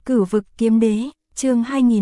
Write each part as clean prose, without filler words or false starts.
Cửu vực kiếm đế, chương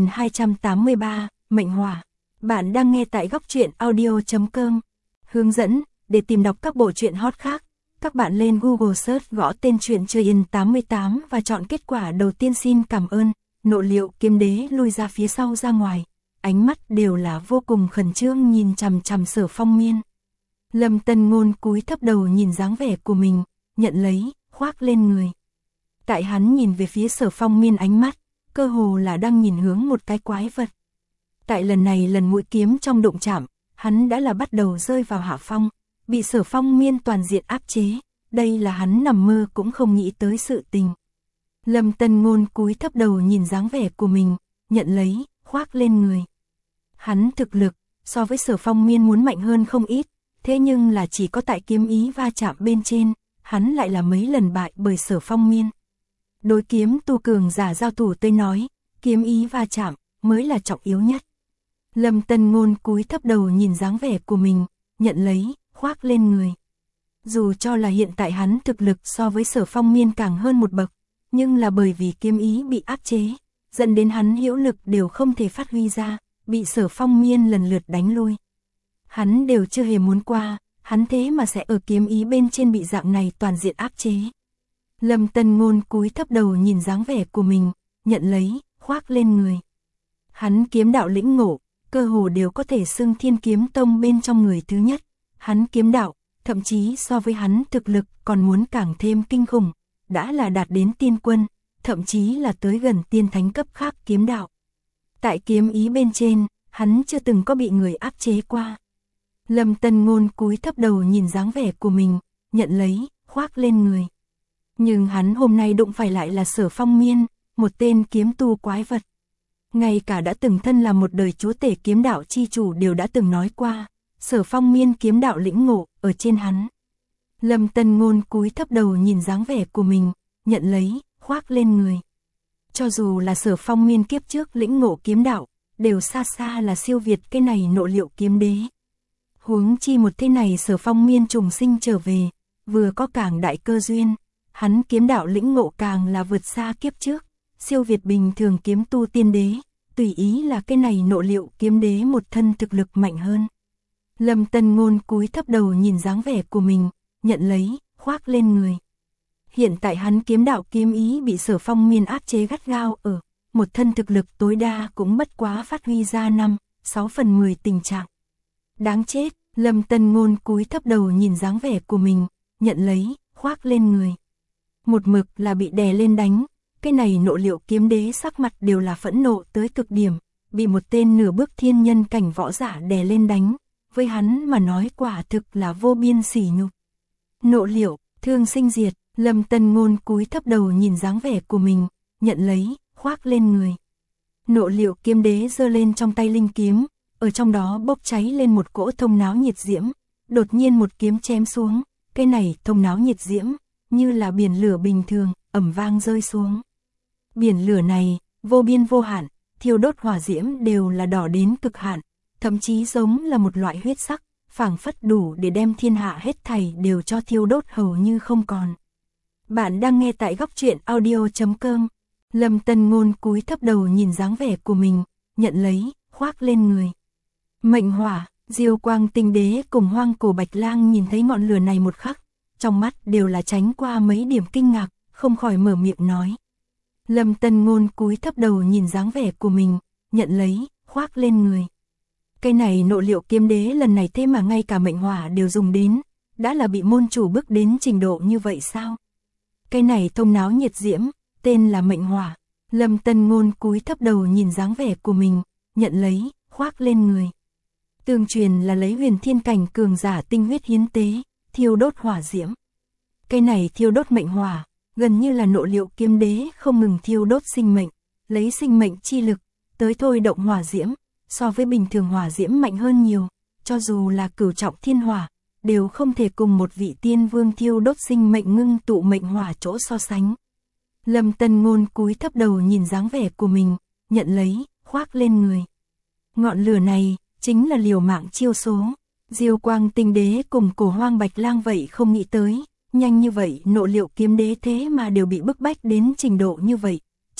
2283, mệnh hỏa. Bạn đang nghe tại góc truyện audio.com. Hướng dẫn, để tìm đọc các bộ truyện hot khác, các bạn lên Google Search gõ tên truyện Chơi In 88 và chọn kết quả đầu tiên. Xin cảm ơn. Nộ liệu kiếm đế lui ra phía sau ra ngoài, ánh mắt đều là vô cùng khẩn trương nhìn chằm chằm Sở Phong Miên. Lâm Tân Ngôn cúi thấp đầu nhìn dáng vẻ của mình, nhận lấy, khoác lên người. Tại hắn nhìn về phía Sở Phong Miên, ánh mắt cơ hồ là đang nhìn hướng một cái quái vật. Tại lần mũi kiếm trong đụng chạm, hắn đã là bắt đầu rơi vào hạ phong, bị Sở Phong Miên toàn diện áp chế, đây là hắn nằm mơ cũng không nghĩ tới sự tình. Lâm Tân Ngôn cúi thấp đầu nhìn dáng vẻ của mình, nhận lấy, khoác lên người. Hắn thực lực so với Sở Phong Miên muốn mạnh hơn không ít, thế nhưng là chỉ có tại kiếm ý va chạm bên trên, hắn lại là mấy lần bại bởi Sở Phong Miên. Đối kiếm tu cường giả giao thủ tới nói, kiếm ý va chạm mới là trọng yếu nhất. Lâm Tân Ngôn cúi thấp đầu nhìn dáng vẻ của mình, nhận lấy, khoác lên người. Dù cho là hiện tại hắn thực lực so với Sở Phong Miên càng hơn một bậc, nhưng là bởi vì kiếm ý bị áp chế, dẫn đến hắn hữu lực đều không thể phát huy ra, bị Sở Phong Miên lần lượt đánh lui. Hắn đều chưa hề muốn qua, hắn thế mà sẽ ở kiếm ý bên trên bị dạng này toàn diện áp chế. Lâm Tân Ngôn cúi thấp đầu nhìn dáng vẻ của mình, nhận lấy, khoác lên người. Hắn kiếm đạo lĩnh ngộ, cơ hồ đều có thể xưng Thiên Kiếm Tông bên trong người thứ nhất. Hắn kiếm đạo, thậm chí so với hắn thực lực còn muốn càng thêm kinh khủng, đã là đạt đến tiên quân, thậm chí là tới gần tiên thánh cấp khác kiếm đạo. Tại kiếm ý bên trên, hắn chưa từng có bị người áp chế qua. Lâm Tân Ngôn cúi thấp đầu nhìn dáng vẻ của mình, nhận lấy, khoác lên người. Nhưng hắn hôm nay đụng phải lại là Sở Phong Miên, một tên kiếm tu quái vật. Ngay cả đã từng thân là một đời chúa tể kiếm đạo chi chủ đều đã từng nói qua, Sở Phong Miên kiếm đạo lĩnh ngộ ở trên hắn. Lâm Tân Ngôn cúi thấp đầu nhìn dáng vẻ của mình, nhận lấy, khoác lên người. Cho dù là Sở Phong Miên kiếp trước lĩnh ngộ kiếm đạo, đều xa xa là siêu việt cái này nộ liệu kiếm đế. Huống chi một thế này Sở Phong Miên trùng sinh trở về, vừa có càng đại cơ duyên, hắn kiếm đạo lĩnh ngộ càng là vượt xa kiếp trước, siêu việt bình thường kiếm tu tiên đế, tùy ý là cái này nộ liệu kiếm đế một thân thực lực mạnh hơn. Lâm Tân Ngôn cúi thấp đầu nhìn dáng vẻ của mình, nhận lấy, khoác lên người. Hiện tại hắn kiếm đạo kiếm ý bị Sở Phong Miên áp chế gắt gao ở, một thân thực lực tối đa cũng bất quá phát huy ra 5-6/10 tình trạng. Đáng chết, Lâm Tân Ngôn cúi thấp đầu nhìn dáng vẻ của mình, nhận lấy, khoác lên người. Một mực là bị đè lên đánh, cái này nộ liệu kiếm đế sắc mặt đều là phẫn nộ tới cực điểm, bị một tên nửa bước thiên nhân cảnh võ giả đè lên đánh, với hắn mà nói quả thực là vô biên sỉ nhục. Nộ liệu, thương sinh diệt, Lâm Tân Ngôn cúi thấp đầu nhìn dáng vẻ của mình, nhận lấy, khoác lên người. Nộ liệu kiếm đế giơ lên trong tay linh kiếm, ở trong đó bốc cháy lên một cỗ thông náo nhiệt diễm, đột nhiên một kiếm chém xuống, cái này thông náo nhiệt diễm, như là biển lửa bình thường, ầm vang rơi xuống. Biển lửa này, vô biên vô hạn, thiêu đốt hỏa diễm đều là đỏ đến cực hạn, thậm chí giống là một loại huyết sắc, phảng phất đủ để đem thiên hạ hết thảy đều cho thiêu đốt hầu như không còn. Bạn đang nghe tại góc truyện audio.com. Lâm Tân Ngôn cúi thấp đầu nhìn dáng vẻ của mình, nhận lấy, khoác lên người. Mệnh hỏa, Diêu Quang Tinh Đế cùng Hoang Cổ Bạch Lang nhìn thấy ngọn lửa này một khắc, trong mắt đều là tránh qua mấy điểm kinh ngạc, không khỏi mở miệng nói. Lâm Tân Ngôn cúi thấp đầu nhìn dáng vẻ của mình, nhận lấy, khoác lên người. Cái này nộ liệu kiếm đế lần này thế mà ngay cả mệnh hỏa đều dùng đến, đã là bị môn chủ bước đến trình độ như vậy sao? Cái này thông náo nhiệt diễm, tên là mệnh hỏa. Lâm Tân Ngôn cúi thấp đầu nhìn dáng vẻ của mình, nhận lấy, khoác lên người. Tương truyền là lấy huyền thiên cảnh cường giả tinh huyết hiến tế, thiêu đốt hỏa diễm. Cái này thiêu đốt mệnh hỏa, gần như là nộ liệu kiếm đế không ngừng thiêu đốt sinh mệnh, lấy sinh mệnh chi lực, tới thôi động hỏa diễm, so với bình thường hỏa diễm mạnh hơn nhiều, cho dù là cửu trọng thiên hỏa, đều không thể cùng một vị tiên vương thiêu đốt sinh mệnh ngưng tụ mệnh hỏa chỗ so sánh. Lâm Tân Ngôn cúi thấp đầu nhìn dáng vẻ của mình, nhận lấy, khoác lên người. Ngọn lửa này, chính là liều mạng chiêu số. Diêu Quang Tinh Đế cùng Cổ Hoang Bạch Lang vậy không nghĩ tới, nhanh như vậy nộ liệu kiếm đế thế mà đều bị bức bách đến trình độ như vậy,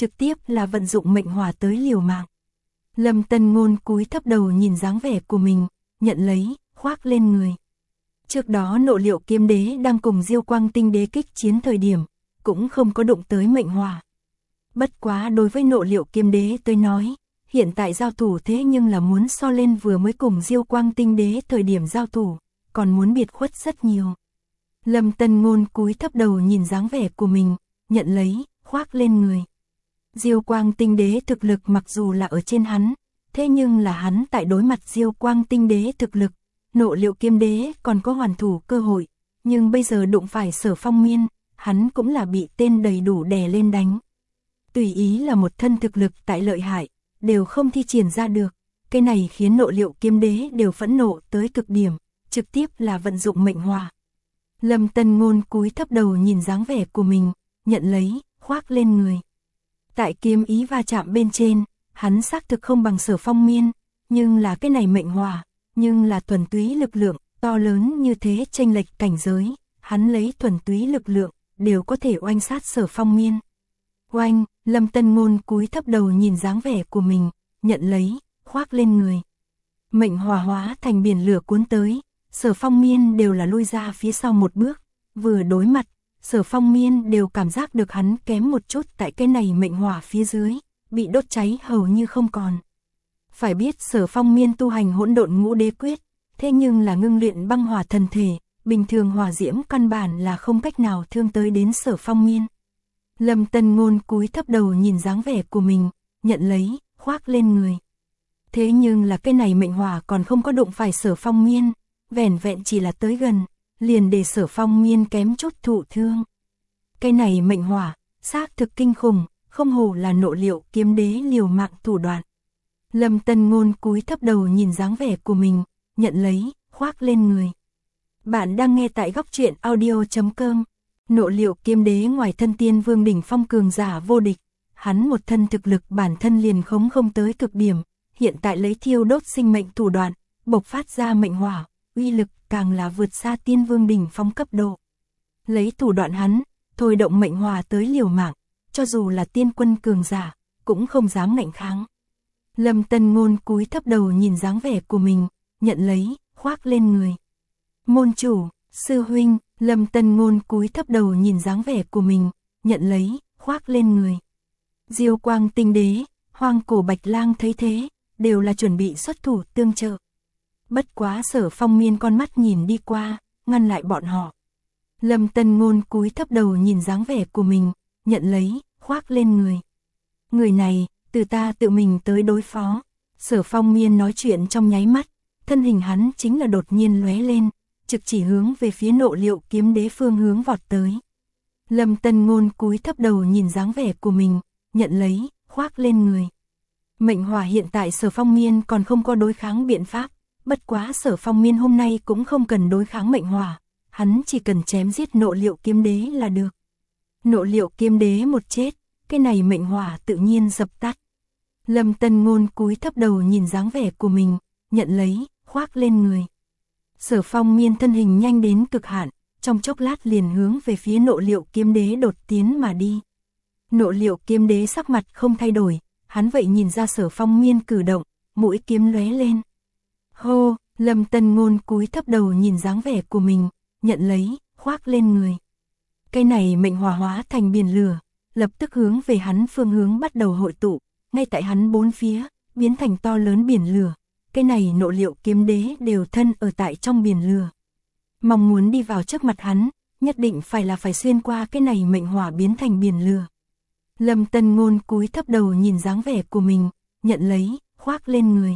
trực tiếp là vận dụng mệnh hỏa tới liều mạng. Lâm Tân Ngôn cúi thấp đầu nhìn dáng vẻ của mình, nhận lấy, khoác lên người. Trước đó Nộ Liệu Kiếm Đế đang cùng Diêu Quang Tinh Đế kích chiến thời điểm, cũng không có đụng tới mệnh hỏa. Bất quá đối với Nộ Liệu Kiếm Đế tới nói, hiện tại giao thủ thế nhưng là muốn so lên vừa mới cùng Diêu Quang Tinh Đế thời điểm giao thủ, còn muốn biệt khuất rất nhiều. Lâm Tân Ngôn cúi thấp đầu nhìn dáng vẻ của mình, nhận lấy, khoác lên người. Diêu Quang Tinh Đế thực lực mặc dù là ở trên hắn, thế nhưng là hắn tại đối mặt Diêu Quang Tinh Đế thực lực, Nộ Liệu Kiếm Đế còn có hoàn thủ cơ hội, nhưng bây giờ đụng phải Sở Phong Miên, hắn cũng là bị tên đầy đủ đè lên đánh. Tùy ý là một thân thực lực tại lợi hại, đều không thi triển ra được, cái này khiến Nộ Liệu Kiếm Đế đều phẫn nộ tới cực điểm, trực tiếp là vận dụng mệnh hỏa. Lâm Tân Ngôn cúi thấp đầu nhìn dáng vẻ của mình, nhận lấy, khoác lên người. Tại kiếm ý va chạm bên trên, hắn xác thực không bằng Sở Phong Miên, nhưng là cái này mệnh hỏa, nhưng là thuần túy lực lượng, to lớn như thế chênh lệch cảnh giới, hắn lấy thuần túy lực lượng, đều có thể oanh sát Sở Phong Miên. Oanh, Lâm Tân Ngôn cúi thấp đầu nhìn dáng vẻ của mình, nhận lấy, khoác lên người. Mệnh hỏa hóa thành biển lửa cuốn tới, Sở Phong Miên đều là lui ra phía sau một bước, vừa đối mặt, Sở Phong Miên đều cảm giác được hắn kém một chút tại cái này mệnh hỏa phía dưới, bị đốt cháy hầu như không còn. Phải biết Sở Phong Miên tu hành Hỗn Độn Ngũ Đế Quyết, thế nhưng là ngưng luyện băng hỏa thần thể, bình thường hỏa diễm căn bản là không cách nào thương tới đến Sở Phong Miên. Lâm Tân Ngôn cúi thấp đầu nhìn dáng vẻ của mình, nhận lấy, khoác lên người. Thế nhưng là cái này mệnh hỏa còn không có đụng phải Sở Phong Miên, vẻn vẹn chỉ là tới gần, liền để Sở Phong Miên kém chút thụ thương. Cái này mệnh hỏa, xác thực kinh khủng, không hổ là Nộ Liệu Kiếm Đế liều mạng thủ đoạn. Lâm Tân Ngôn cúi thấp đầu nhìn dáng vẻ của mình, nhận lấy, khoác lên người. Bạn đang nghe tại góc truyện audio.com. Nộ Liệu Kiếm Đế ngoài thân Tiên Vương đỉnh phong cường giả vô địch, hắn một thân thực lực bản thân liền khống không tới cực điểm, hiện tại lấy thiêu đốt sinh mệnh thủ đoạn, bộc phát ra mệnh hỏa, uy lực càng là vượt xa Tiên Vương đỉnh phong cấp độ. Lấy thủ đoạn hắn, thôi động mệnh hỏa tới liều mạng, cho dù là tiên quân cường giả, cũng không dám ngạnh kháng. Lâm Tân Ngôn cúi thấp đầu nhìn dáng vẻ của mình, nhận lấy, khoác lên người. Môn chủ, sư huynh, Lâm Tân Ngôn cúi thấp đầu nhìn dáng vẻ của mình, nhận lấy, khoác lên người. Diêu Quang Tinh Đế, Hoang Cổ Bạch Lang thấy thế, đều là chuẩn bị xuất thủ tương trợ. Bất quá Sở Phong Miên con mắt nhìn đi qua, ngăn lại bọn họ. Lâm Tân Ngôn cúi thấp đầu nhìn dáng vẻ của mình, nhận lấy, khoác lên người. Người này, từ ta tự mình tới đối phó. Sở Phong Miên nói chuyện trong nháy mắt, thân hình hắn chính là đột nhiên lóe lên, trực chỉ hướng về phía Nộ Liệu Kiếm Đế phương hướng vọt tới. Lâm Tân Ngôn cúi thấp đầu nhìn dáng vẻ của mình, nhận lấy, khoác lên người. Mệnh hỏa hiện tại Sở Phong Miên còn không có đối kháng biện pháp, bất quá Sở Phong Miên hôm nay cũng không cần đối kháng mệnh hỏa, hắn chỉ cần chém giết Nộ Liệu Kiếm Đế là được. Nộ Liệu Kiếm Đế một chết, cái này mệnh hỏa tự nhiên dập tắt. Lâm Tân Ngôn cúi thấp đầu nhìn dáng vẻ của mình, nhận lấy, khoác lên người. Sở Phong Miên thân hình nhanh đến cực hạn, trong chốc lát liền hướng về phía Nộ Liệu Kiếm Đế đột tiến mà đi. Nộ Liệu Kiếm Đế sắc mặt không thay đổi, hắn vậy nhìn ra Sở Phong Miên cử động, mũi kiếm lóe lên. Hô, Lâm Tân Ngôn cúi thấp đầu nhìn dáng vẻ của mình, nhận lấy, khoác lên người. Cái này mệnh hỏa hóa thành biển lửa, lập tức hướng về hắn phương hướng bắt đầu hội tụ, ngay tại hắn bốn phía, biến thành to lớn biển lửa. Cái này Nộ Liệu Kiếm Đế đều thân ở tại trong biển lửa. Mong muốn đi vào trước mặt hắn, nhất định phải xuyên qua cái này mệnh hỏa biến thành biển lửa. Lâm Tân Ngôn cúi thấp đầu nhìn dáng vẻ của mình, nhận lấy, khoác lên người.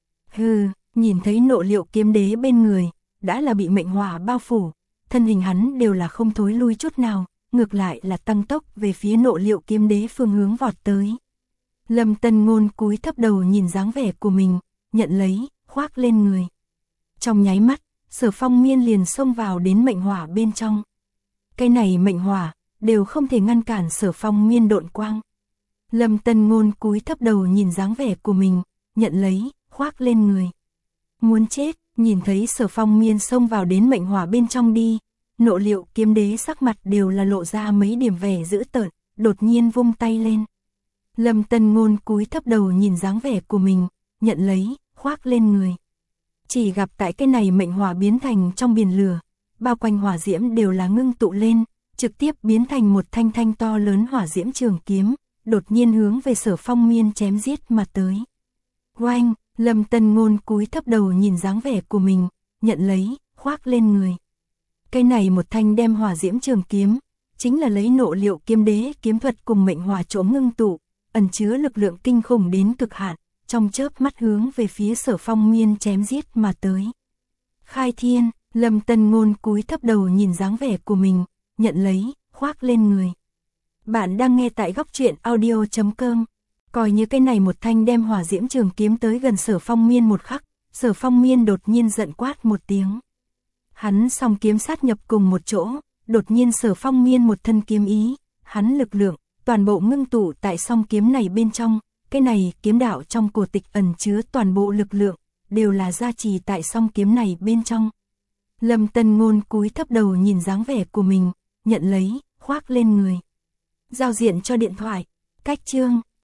Hừ, nhìn thấy Nộ Liệu Kiếm Đế bên người, đã là bị mệnh hỏa bao phủ, thân hình hắn đều là không thối lui chút nào, ngược lại là tăng tốc về phía Nộ Liệu Kiếm Đế phương hướng vọt tới. Lâm Tân Ngôn cúi thấp đầu nhìn dáng vẻ của mình, nhận lấy, khoác lên người. Trong nháy mắt, Sở Phong Miên liền xông vào đến mệnh hỏa bên trong. Cái này mệnh hỏa, đều không thể ngăn cản Sở Phong Miên độn quang. Lâm Tân Ngôn cúi thấp đầu nhìn dáng vẻ của mình, nhận lấy, khoác lên người. Muốn chết, nhìn thấy Sở Phong Miên xông vào đến mệnh hỏa bên trong đi, Nộ Liệu Kiếm Đế sắc mặt đều là lộ ra mấy điểm vẻ dữ tợn, đột nhiên vung tay lên. Lâm Tân Ngôn cúi thấp đầu nhìn dáng vẻ của mình, nhận lấy, khoác lên người. Chỉ gặp tại cái này mệnh hỏa biến thành trong biển lửa, bao quanh hỏa diễm đều là ngưng tụ lên, trực tiếp biến thành một thanh thanh to lớn hỏa diễm trường kiếm, đột nhiên hướng về Sở Phong Miên chém giết mà tới. Oanh, Lâm Tân Ngôn cúi thấp đầu nhìn dáng vẻ của mình, nhận lấy, khoác lên người. Cái này một thanh đem hỏa diễm trường kiếm, chính là lấy nộ liệu kiếm đế kiếm thuật cùng mệnh hỏa trộm ngưng tụ, ẩn chứa lực lượng kinh khủng đến cực hạn, trong chớp mắt hướng về phía Sở Phong Miên chém giết mà tới. Khai thiên, Lâm Tân Ngôn cúi thấp đầu nhìn dáng vẻ của mình, nhận lấy, khoác lên người. Bạn đang nghe tại góc truyện audio.com. Coi như cái này một thanh đem hỏa diễm trường kiếm tới gần Sở Phong Miên một khắc, Sở Phong Miên đột nhiên giận quát một tiếng. Hắn song kiếm sát nhập cùng một chỗ, đột nhiên Sở Phong Miên một thân kiếm ý, hắn lực lượng, toàn bộ ngưng tụ tại song kiếm này bên trong, cái này kiếm đạo trong cổ tịch ẩn chứa toàn bộ lực lượng, đều là gia trì tại song kiếm này bên trong. Lâm Tân Ngôn cúi thấp đầu nhìn dáng vẻ của mình, nhận lấy, khoác lên người. Giao diện cho điện thoại, cách chương.